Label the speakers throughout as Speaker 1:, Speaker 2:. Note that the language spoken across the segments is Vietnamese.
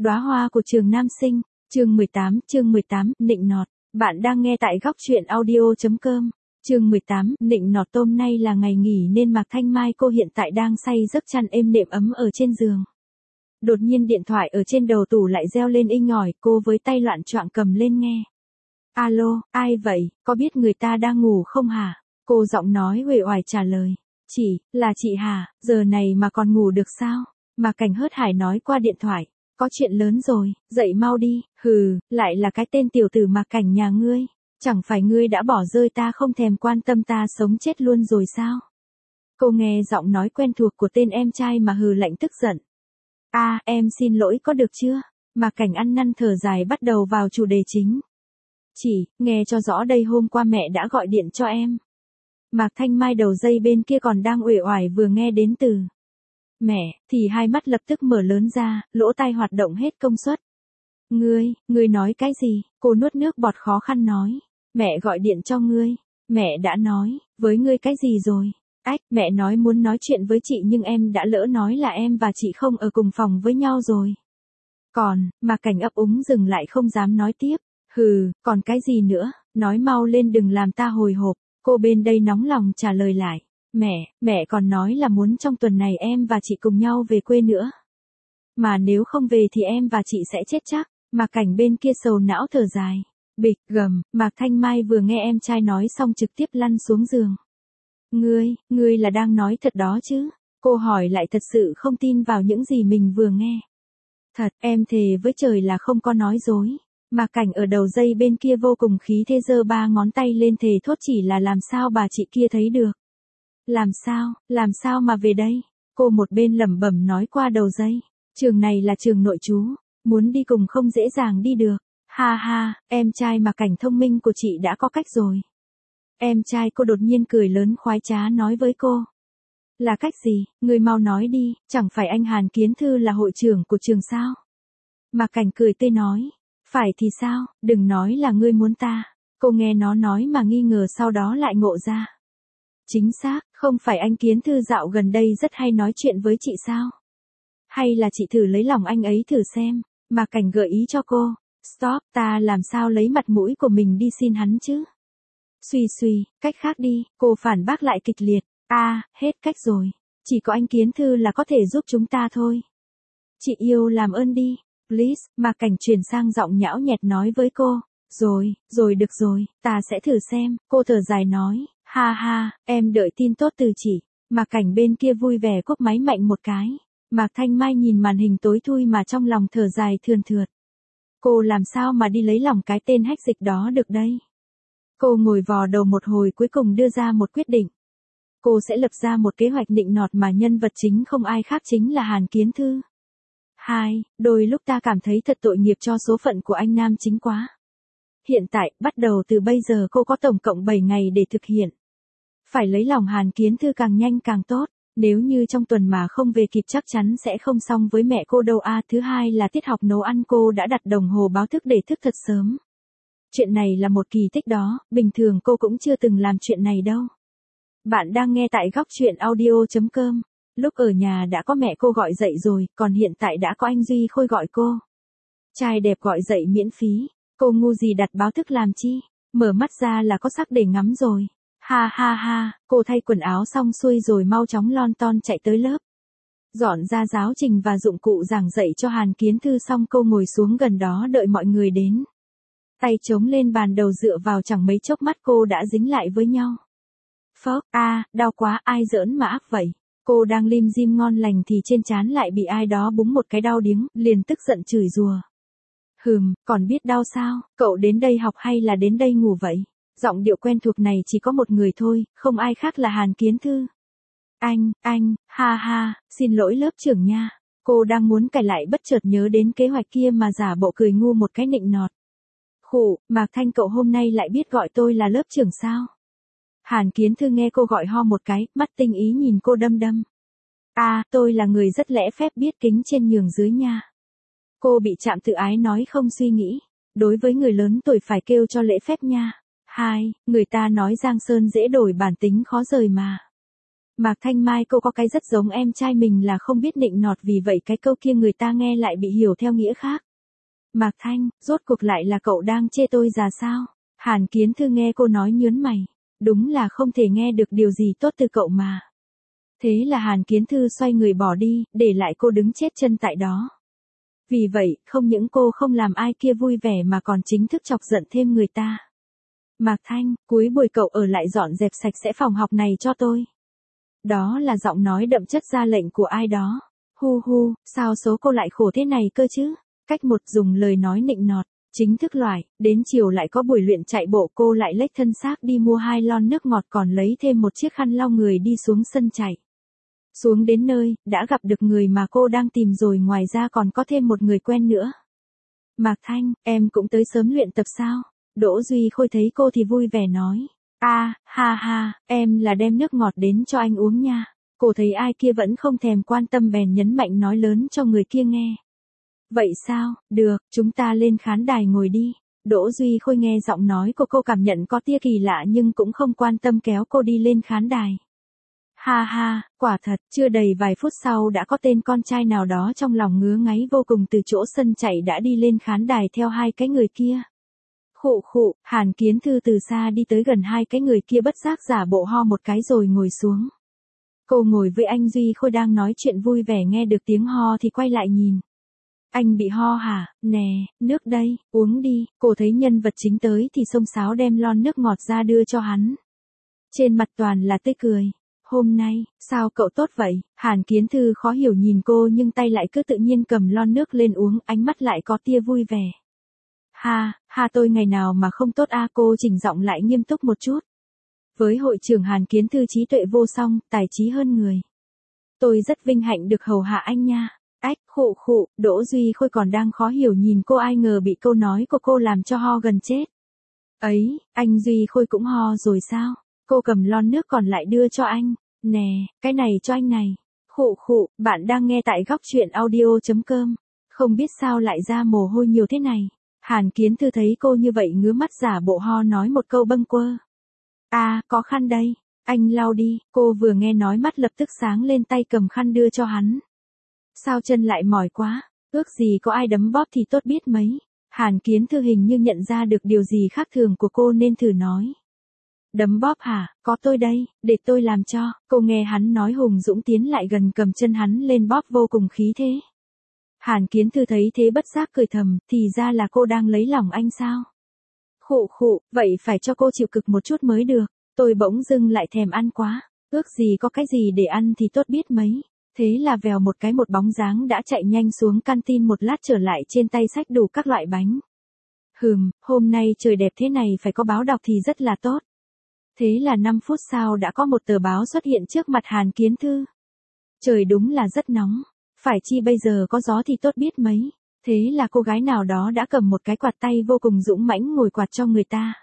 Speaker 1: Đóa hoa của trường nam sinh, chương 18, nịnh nọt. Bạn đang nghe tại góc truyện audio.com. Chương 18, nịnh nọt. Hôm nay là ngày nghỉ nên Mạc Thanh Mai cô hiện tại đang say giấc chăn êm đệm ấm ở trên giường. Đột nhiên điện thoại ở trên đầu tủ lại reo lên inh ỏi, cô với tay loạn choạng cầm lên nghe. Alo, ai vậy, có biết người ta đang ngủ không hả? Cô giọng nói uể oải trả lời. Là chị hả, giờ này mà còn ngủ được sao? Mạc Cảnh hớt hải nói qua điện thoại. Có chuyện lớn rồi, dậy mau đi. Hừ, lại là cái tên tiểu tử Mạc Cảnh nhà ngươi. Chẳng phải ngươi đã bỏ rơi ta không thèm quan tâm ta sống chết luôn rồi sao? Cô nghe giọng nói quen thuộc của tên em trai mà hừ lạnh tức giận. Em xin lỗi có được chưa? Mạc Cảnh ăn năn thở dài bắt đầu vào chủ đề chính. Nghe cho rõ đây, hôm qua mẹ đã gọi điện cho em. Mạc Thanh Mai đầu dây bên kia còn đang uể oải vừa nghe đến từ mẹ, thì hai mắt lập tức mở lớn ra, lỗ tai hoạt động hết công suất. Ngươi nói cái gì? Cô nuốt nước bọt khó khăn nói. Mẹ gọi điện cho ngươi. Mẹ đã nói, với ngươi cái gì rồi? Mẹ nói muốn nói chuyện với chị nhưng em đã lỡ nói là em và chị không ở cùng phòng với nhau rồi. Mạc Cảnh ấp úng dừng lại không dám nói tiếp. Còn cái gì nữa, nói mau lên đừng làm ta hồi hộp. Cô bên đây nóng lòng trả lời lại. Mẹ còn nói là muốn trong tuần này em và chị cùng nhau về quê nữa. Mà nếu không về thì em và chị sẽ chết chắc. Mạc Cảnh bên kia sầu não thở dài. Bịch gầm, Mạc Thanh Mai vừa nghe em trai nói xong trực tiếp lăn xuống giường. Ngươi là đang nói thật đó chứ? Cô hỏi lại thật sự không tin vào những gì mình vừa nghe. Thật, em thề với trời là không có nói dối. Mạc Cảnh ở đầu dây bên kia vô cùng khí thế giơ ba ngón tay lên thề thốt, chỉ là làm sao bà chị kia thấy được. Làm sao mà về đây? Cô một bên lẩm bẩm nói qua đầu dây. Trường này là trường nội trú, muốn đi cùng không dễ dàng đi được. Ha, em trai Mạc Cảnh thông minh của chị đã có cách rồi. Em trai cô đột nhiên cười lớn khoái trá nói với cô. Là cách gì, ngươi mau nói đi, chẳng phải anh Hàn Kiến Thư là hội trưởng của trường sao? Mạc Cảnh cười tươi nói. Phải thì sao, đừng nói là ngươi muốn ta. Cô nghe nó nói mà nghi ngờ sau đó lại ngộ ra. Chính xác, không phải anh Kiến Thư dạo gần đây rất hay nói chuyện với chị sao? Hay là chị thử lấy lòng anh ấy thử xem. Mạc Cảnh gợi ý cho cô. Stop, ta làm sao lấy mặt mũi của mình đi xin hắn chứ? Suy, cách khác đi, cô phản bác lại kịch liệt. Hết cách rồi. Chỉ có anh Kiến Thư là có thể giúp chúng ta thôi. Chị yêu làm ơn đi. Please, Mạc Cảnh chuyển sang giọng nhão nhẹt nói với cô. Rồi được rồi, ta sẽ thử xem. Cô thở dài nói. Ha, em đợi tin tốt từ chị. Mạc Cảnh bên kia vui vẻ cúp máy mạnh một cái. Mạc Thanh Mai nhìn màn hình tối thui mà trong lòng thở dài thườn thượt. Cô làm sao mà đi lấy lòng cái tên hách dịch đó được đây? Cô ngồi vò đầu một hồi cuối cùng đưa ra một quyết định. Cô sẽ lập ra một kế hoạch nịnh nọt mà nhân vật chính không ai khác chính là Hàn Kiến Thư. Đôi lúc ta cảm thấy thật tội nghiệp cho số phận của anh nam chính quá. Hiện tại, bắt đầu từ bây giờ cô có tổng cộng 7 ngày để thực hiện. Phải lấy lòng Hàn Kiến Thư càng nhanh càng tốt. Nếu như trong tuần mà không về kịp chắc chắn sẽ không xong với mẹ cô đâu. Thứ hai là tiết học nấu ăn cô đã đặt đồng hồ báo thức để thức thật sớm. Chuyện này là một kỳ tích đó, bình thường cô cũng chưa từng làm chuyện này đâu. Bạn đang nghe tại góc truyện audio.com. Lúc ở nhà đã có mẹ cô gọi dậy rồi, còn hiện tại đã có anh Duy Khôi gọi cô. Trai đẹp gọi dậy miễn phí, cô ngu gì đặt báo thức làm chi, mở mắt ra là có sắc để ngắm rồi. Ha, cô thay quần áo xong xuôi rồi mau chóng lon ton chạy tới lớp. Dọn ra giáo trình và dụng cụ giảng dạy cho Hàn Kiến Thư xong cô ngồi xuống gần đó đợi mọi người đến. Tay chống lên bàn đầu dựa vào chẳng mấy chốc mắt cô đã dính lại với nhau. Phốc, đau quá, ai giỡn mà ác vậy. Cô đang lim dim ngon lành thì trên trán lại bị ai đó búng một cái đau điếng, liền tức giận chửi rủa. Còn biết đau sao, cậu đến đây học hay là đến đây ngủ vậy? Giọng điệu quen thuộc này chỉ có một người thôi, không ai khác là Hàn Kiến Thư. Anh, ha, xin lỗi lớp trưởng nha. Cô đang muốn cãi lại bất chợt nhớ đến kế hoạch kia mà giả bộ cười ngu một cái nịnh nọt. Mạc Thanh cậu hôm nay lại biết gọi tôi là lớp trưởng sao? Hàn Kiến Thư nghe cô gọi ho một cái, mắt tinh ý nhìn cô đăm đăm. Tôi là người rất lễ phép biết kính trên nhường dưới nha. Cô bị chạm tự ái nói không suy nghĩ. Đối với người lớn tuổi phải kêu cho lễ phép nha. Người ta nói Giang Sơn dễ đổi bản tính khó rời mà. Mạc Thanh Mai cô có cái rất giống em trai mình là không biết nịnh nọt, vì vậy cái câu kia người ta nghe lại bị hiểu theo nghĩa khác. Mạc Thanh, rốt cuộc lại là cậu đang chê tôi già sao? Hàn Kiến Thư nghe cô nói nhớn mày. Đúng là không thể nghe được điều gì tốt từ cậu mà. Thế là Hàn Kiến Thư xoay người bỏ đi, để lại cô đứng chết chân tại đó. Vì vậy, không những cô không làm ai kia vui vẻ mà còn chính thức chọc giận thêm người ta. Mạc Thanh, cuối buổi cậu ở lại dọn dẹp sạch sẽ phòng học này cho tôi. Đó là giọng nói đậm chất ra lệnh của ai đó. Hu hu, sao số cô lại khổ thế này cơ chứ? Cách một dùng lời nói nịnh nọt, chính thức loại, đến chiều lại có buổi luyện chạy bộ, cô lại lếch thân xác đi mua 2 lon nước ngọt còn lấy thêm một chiếc khăn lau người đi xuống sân chạy. Xuống đến nơi, đã gặp được người mà cô đang tìm rồi, ngoài ra còn có thêm một người quen nữa. Mạc Thanh, em cũng tới sớm luyện tập sao? Đỗ Duy Khôi thấy cô thì vui vẻ nói. Ha ha, em là đem nước ngọt đến cho anh uống nha. Cô thấy ai kia vẫn không thèm quan tâm bèn nhấn mạnh nói lớn cho người kia nghe. Vậy sao, được, chúng ta lên khán đài ngồi đi. Đỗ Duy Khôi nghe giọng nói của cô cảm nhận có tia kỳ lạ nhưng cũng không quan tâm kéo cô đi lên khán đài. Ha, quả thật, chưa đầy vài phút sau đã có tên con trai nào đó trong lòng ngứa ngáy vô cùng từ chỗ sân chạy đã đi lên khán đài theo 2 cái người kia. Khụ, Hàn Kiến Thư từ xa đi tới gần 2 cái người kia bất giác giả bộ ho một cái rồi ngồi xuống. Cô ngồi với anh Duy Khôi đang nói chuyện vui vẻ, nghe được tiếng ho thì quay lại nhìn. Anh bị ho hả? Nè, nước đây, uống đi. Cô thấy nhân vật chính tới thì xông xáo đem lon nước ngọt ra đưa cho hắn. Trên mặt toàn là tươi cười. Hôm nay, sao cậu tốt vậy? Hàn Kiến Thư khó hiểu nhìn cô nhưng tay lại cứ tự nhiên cầm lon nước lên uống, ánh mắt lại có tia vui vẻ. Ha, tôi ngày nào mà không tốt a? Cô chỉnh giọng lại nghiêm túc một chút. Với hội trưởng Hàn Kiến Thư trí tuệ vô song, tài trí hơn người. Tôi rất vinh hạnh được hầu hạ anh nha. Ách, khụ, Đỗ Duy Khôi còn đang khó hiểu nhìn cô, ai ngờ bị câu nói của cô làm cho ho gần chết. Ấy, anh Duy Khôi cũng ho rồi sao? Cô cầm lon nước còn lại đưa cho anh. Nè, cái này cho anh này. Khụ, bạn đang nghe tại góc truyện audio.com. Không biết sao lại ra mồ hôi nhiều thế này. Hàn Kiến Thư thấy cô như vậy ngứa mắt giả bộ ho nói một câu bâng quơ. Có khăn đây, anh lau đi. Cô vừa nghe nói mắt lập tức sáng lên, tay cầm khăn đưa cho hắn. Sao chân lại mỏi quá, ước gì có ai đấm bóp thì tốt biết mấy. Hàn Kiến Thư hình như nhận ra được điều gì khác thường của cô nên thử nói. Đấm bóp hả, có tôi đây, để tôi làm cho. Cô nghe hắn nói hùng dũng tiến lại gần cầm chân hắn lên bóp vô cùng khí thế. Hàn Kiến Thư thấy thế bất giác cười thầm, thì ra là cô đang lấy lòng anh sao? Khụ, vậy phải cho cô chịu cực một chút mới được. Tôi bỗng dưng lại thèm ăn quá, ước gì có cái gì để ăn thì tốt biết mấy. Thế là vèo một cái, một bóng dáng đã chạy nhanh xuống canteen, một lát trở lại trên tay xách đủ các loại bánh. Hôm nay trời đẹp thế này phải có báo đọc thì rất là tốt. Thế là 5 phút sau đã có một tờ báo xuất hiện trước mặt Hàn Kiến Thư. Trời đúng là rất nóng, phải chi bây giờ có gió thì tốt biết mấy. Thế là cô gái nào đó đã cầm một cái quạt tay vô cùng dũng mãnh ngồi quạt cho người ta.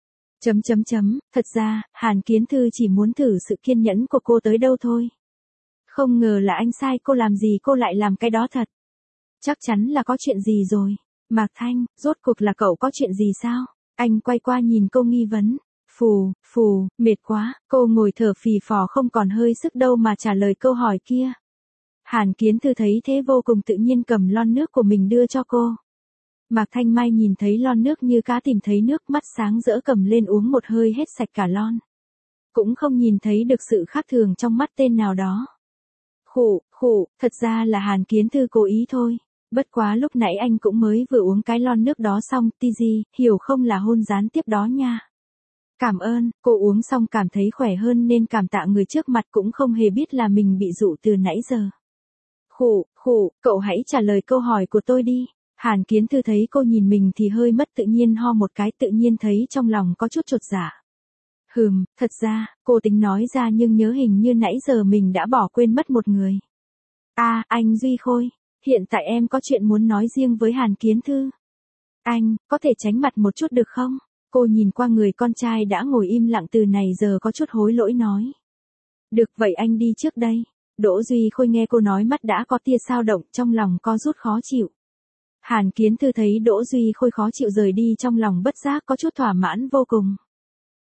Speaker 1: Thật ra, Hàn Kiến Thư chỉ muốn thử sự kiên nhẫn của cô tới đâu thôi. Không ngờ là anh sai cô làm gì cô lại làm cái đó thật. Chắc chắn là có chuyện gì rồi. Mạc Thanh, rốt cuộc là cậu có chuyện gì sao? Anh quay qua nhìn cô nghi vấn. Phù, mệt quá. Cô ngồi thở phì phò không còn hơi sức đâu mà trả lời câu hỏi kia. Hàn Kiến Thư thấy thế vô cùng tự nhiên cầm lon nước của mình đưa cho cô. Mạc Thanh Mai nhìn thấy lon nước như cá tìm thấy nước, mắt sáng rỡ cầm lên uống một hơi hết sạch cả lon. Cũng không nhìn thấy được sự khác thường trong mắt tên nào đó. Khụ, thật ra là Hàn Kiến Thư cố ý thôi. Bất quá lúc nãy anh cũng mới vừa uống cái lon nước đó xong, TG, hiểu không là hôn gián tiếp đó nha. Cảm ơn, cô uống xong cảm thấy khỏe hơn nên cảm tạ người trước mặt, cũng không hề biết là mình bị dụ từ nãy giờ. Khụ, cậu hãy trả lời câu hỏi của tôi đi. Hàn Kiến Thư thấy cô nhìn mình thì hơi mất tự nhiên, ho một cái, tự nhiên thấy trong lòng có chút chột dạ. Thật ra, cô tính nói ra nhưng nhớ hình như nãy giờ mình đã bỏ quên mất một người. Anh Duy Khôi, hiện tại em có chuyện muốn nói riêng với Hàn Kiến Thư. Anh, có thể tránh mặt một chút được không? Cô nhìn qua người con trai đã ngồi im lặng từ này giờ có chút hối lỗi nói. Được vậy anh đi trước đây. Đỗ Duy Khôi nghe cô nói mắt đã có tia dao động, trong lòng co rút khó chịu. Hàn Kiến Thư thấy Đỗ Duy Khôi khó chịu rời đi trong lòng bất giác có chút thỏa mãn vô cùng.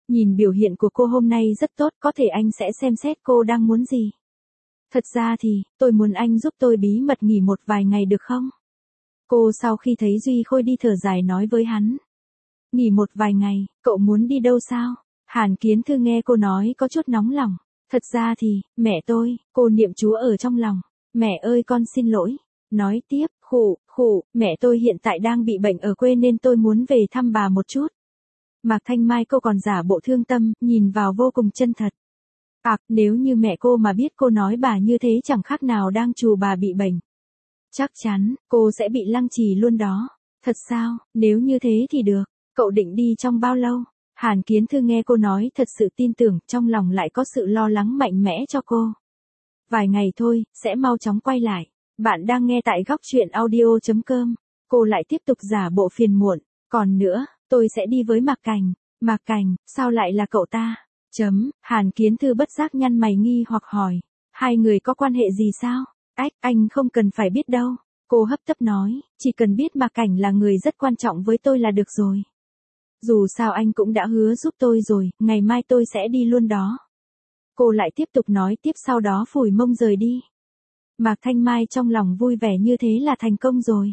Speaker 1: Nhìn biểu hiện của cô hôm nay rất tốt, có thể anh sẽ xem xét cô đang muốn gì. Thật ra thì, tôi muốn anh giúp tôi bí mật nghỉ một vài ngày được không? Cô sau khi thấy Duy Khôi đi thở dài nói với hắn. Nghỉ một vài ngày, cậu muốn đi đâu sao? Hàn Kiến Thư nghe cô nói có chút nóng lòng. Thật ra thì, mẹ tôi, cô niệm chú ở trong lòng. Mẹ ơi con xin lỗi. Nói tiếp, khụ, mẹ tôi hiện tại đang bị bệnh ở quê nên tôi muốn về thăm bà một chút. Mạc Thanh Mai cô còn giả bộ thương tâm, nhìn vào vô cùng chân thật. Nếu như mẹ cô mà biết cô nói bà như thế chẳng khác nào đang trù bà bị bệnh. Chắc chắn, cô sẽ bị lăng trì luôn đó. Thật sao, nếu như thế thì được. Cậu định đi trong bao lâu? Hàn Kiến Thư nghe cô nói thật sự tin tưởng, trong lòng lại có sự lo lắng mạnh mẽ cho cô. Vài ngày thôi, sẽ mau chóng quay lại. Bạn đang nghe tại góc chuyện audio.com. Cô lại tiếp tục giả bộ phiền muộn. Còn nữa, tôi sẽ đi với Mạc Cảnh. Mạc Cảnh, sao lại là cậu ta? Hàn Kiến Thư bất giác nhăn mày nghi hoặc hỏi. Hai người có quan hệ gì sao? Anh không cần phải biết đâu. Cô hấp tấp nói, chỉ cần biết Mạc Cảnh là người rất quan trọng với tôi là được rồi. Dù sao anh cũng đã hứa giúp tôi rồi, ngày mai tôi sẽ đi luôn đó. Cô lại tiếp tục nói tiếp sau đó phủi mông rời đi. Mạc Thanh Mai trong lòng vui vẻ như thế là thành công rồi.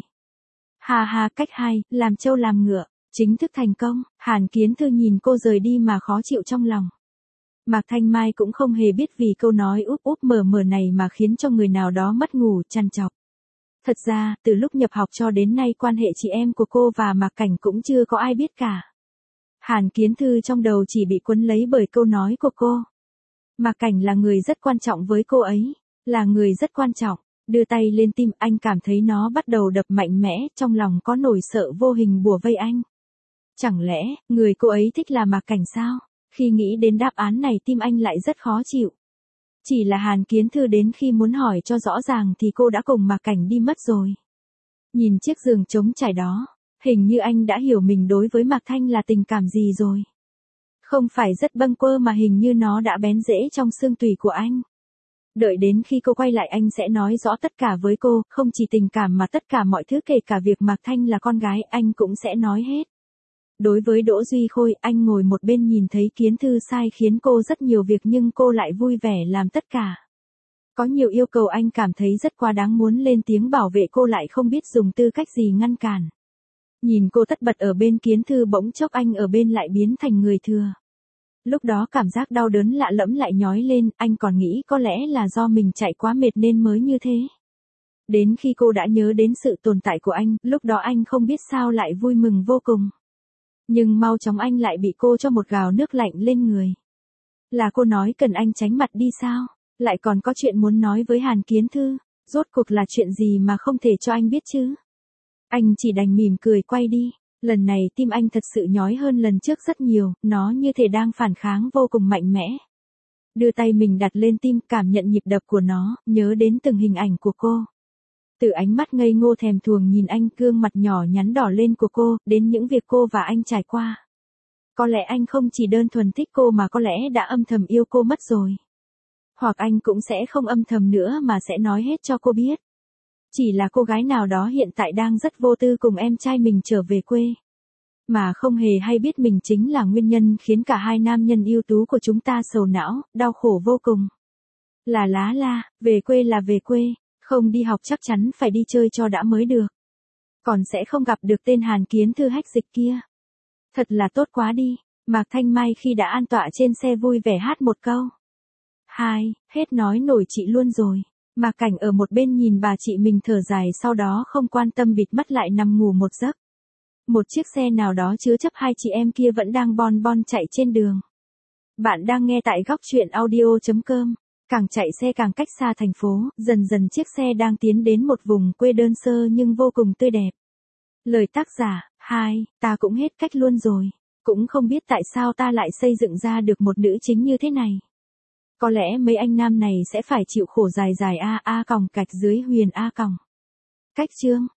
Speaker 1: Ha, cách hay, làm trâu làm ngựa, chính thức thành công. Hàn Kiến Thư nhìn cô rời đi mà khó chịu trong lòng. Mạc Thanh Mai cũng không hề biết vì câu nói úp mở này mà khiến cho người nào đó mất ngủ, trằn trọc. Thật ra, từ lúc nhập học cho đến nay quan hệ chị em của cô và Mạc Cảnh cũng chưa có ai biết cả. Hàn Kiến Thư trong đầu chỉ bị cuốn lấy bởi câu nói của cô. Mạc Cảnh là người rất quan trọng với cô ấy, là người rất quan trọng. Đưa tay lên tim anh cảm thấy nó bắt đầu đập mạnh mẽ, trong lòng có nỗi sợ vô hình bủa vây anh. Chẳng lẽ, người cô ấy thích là Mạc Cảnh sao? Khi nghĩ đến đáp án này tim anh lại rất khó chịu. Chỉ là Hàn Kiến Thư đến khi muốn hỏi cho rõ ràng thì cô đã cùng Mạc Cảnh đi mất rồi. Nhìn chiếc giường trống trải đó, hình như anh đã hiểu mình đối với Mạc Thanh là tình cảm gì rồi. Không phải rất bâng quơ mà hình như nó đã bén rễ trong xương tủy của anh. Đợi đến khi cô quay lại anh sẽ nói rõ tất cả với cô, không chỉ tình cảm mà tất cả mọi thứ kể cả việc Mạc Thanh là con gái anh cũng sẽ nói hết. Đối với Đỗ Duy Khôi, anh ngồi một bên nhìn thấy Kiến Thư sai khiến cô rất nhiều việc nhưng cô lại vui vẻ làm tất cả. Có nhiều yêu cầu anh cảm thấy rất quá đáng muốn lên tiếng bảo vệ cô lại không biết dùng tư cách gì ngăn cản. Nhìn cô tất bật ở bên Kiến Thư bỗng chốc anh ở bên lại biến thành người thừa. Lúc đó cảm giác đau đớn lạ lẫm lại nhói lên, anh còn nghĩ có lẽ là do mình chạy quá mệt nên mới như thế. Đến khi cô đã nhớ đến sự tồn tại của anh, lúc đó anh không biết sao lại vui mừng vô cùng. Nhưng mau chóng anh lại bị cô cho một gào nước lạnh lên người. Là cô nói cần anh tránh mặt đi sao? Lại còn có chuyện muốn nói với Hàn Kiến Thư, rốt cuộc là chuyện gì mà không thể cho anh biết chứ? Anh chỉ đành mỉm cười quay đi. Lần này tim anh thật sự nhói hơn lần trước rất nhiều, nó như thể đang phản kháng vô cùng mạnh mẽ. Đưa tay mình đặt lên tim, cảm nhận nhịp đập của nó, nhớ đến từng hình ảnh của cô. Từ ánh mắt ngây ngô thèm thuồng nhìn anh, gương mặt nhỏ nhắn đỏ lên của cô, đến những việc cô và anh trải qua. Có lẽ anh không chỉ đơn thuần thích cô mà có lẽ đã âm thầm yêu cô mất rồi. Hoặc anh cũng sẽ không âm thầm nữa mà sẽ nói hết cho cô biết. Chỉ là cô gái nào đó hiện tại đang rất vô tư cùng em trai mình trở về quê. Mà không hề hay biết mình chính là nguyên nhân khiến cả hai nam nhân ưu tú của chúng ta sầu não, đau khổ vô cùng. La, về quê là về quê, không đi học chắc chắn phải đi chơi cho đã mới được. Còn sẽ không gặp được tên Hàn Kiến Thư hách dịch kia. Thật là tốt quá đi. Mạc Thanh Mai khi đã an tọa trên xe vui vẻ hát một câu. Hết nói nổi chị luôn rồi. Mạc Cảnh ở một bên nhìn bà chị mình thở dài sau đó không quan tâm bịt mắt lại nằm ngủ một giấc. Một chiếc xe nào đó chứa chấp hai chị em kia vẫn đang bon chạy trên đường. Bạn đang nghe tại góc chuyện audio.com. Càng chạy xe càng cách xa thành phố, dần dần chiếc xe đang tiến đến một vùng quê đơn sơ nhưng vô cùng tươi đẹp. Lời tác giả, ta cũng hết cách luôn rồi. Cũng không biết tại sao ta lại xây dựng ra được một nữ chính như thế này. Có lẽ mấy anh nam này sẽ phải chịu khổ dài còng cạch dưới huyền A còng. Cách chương.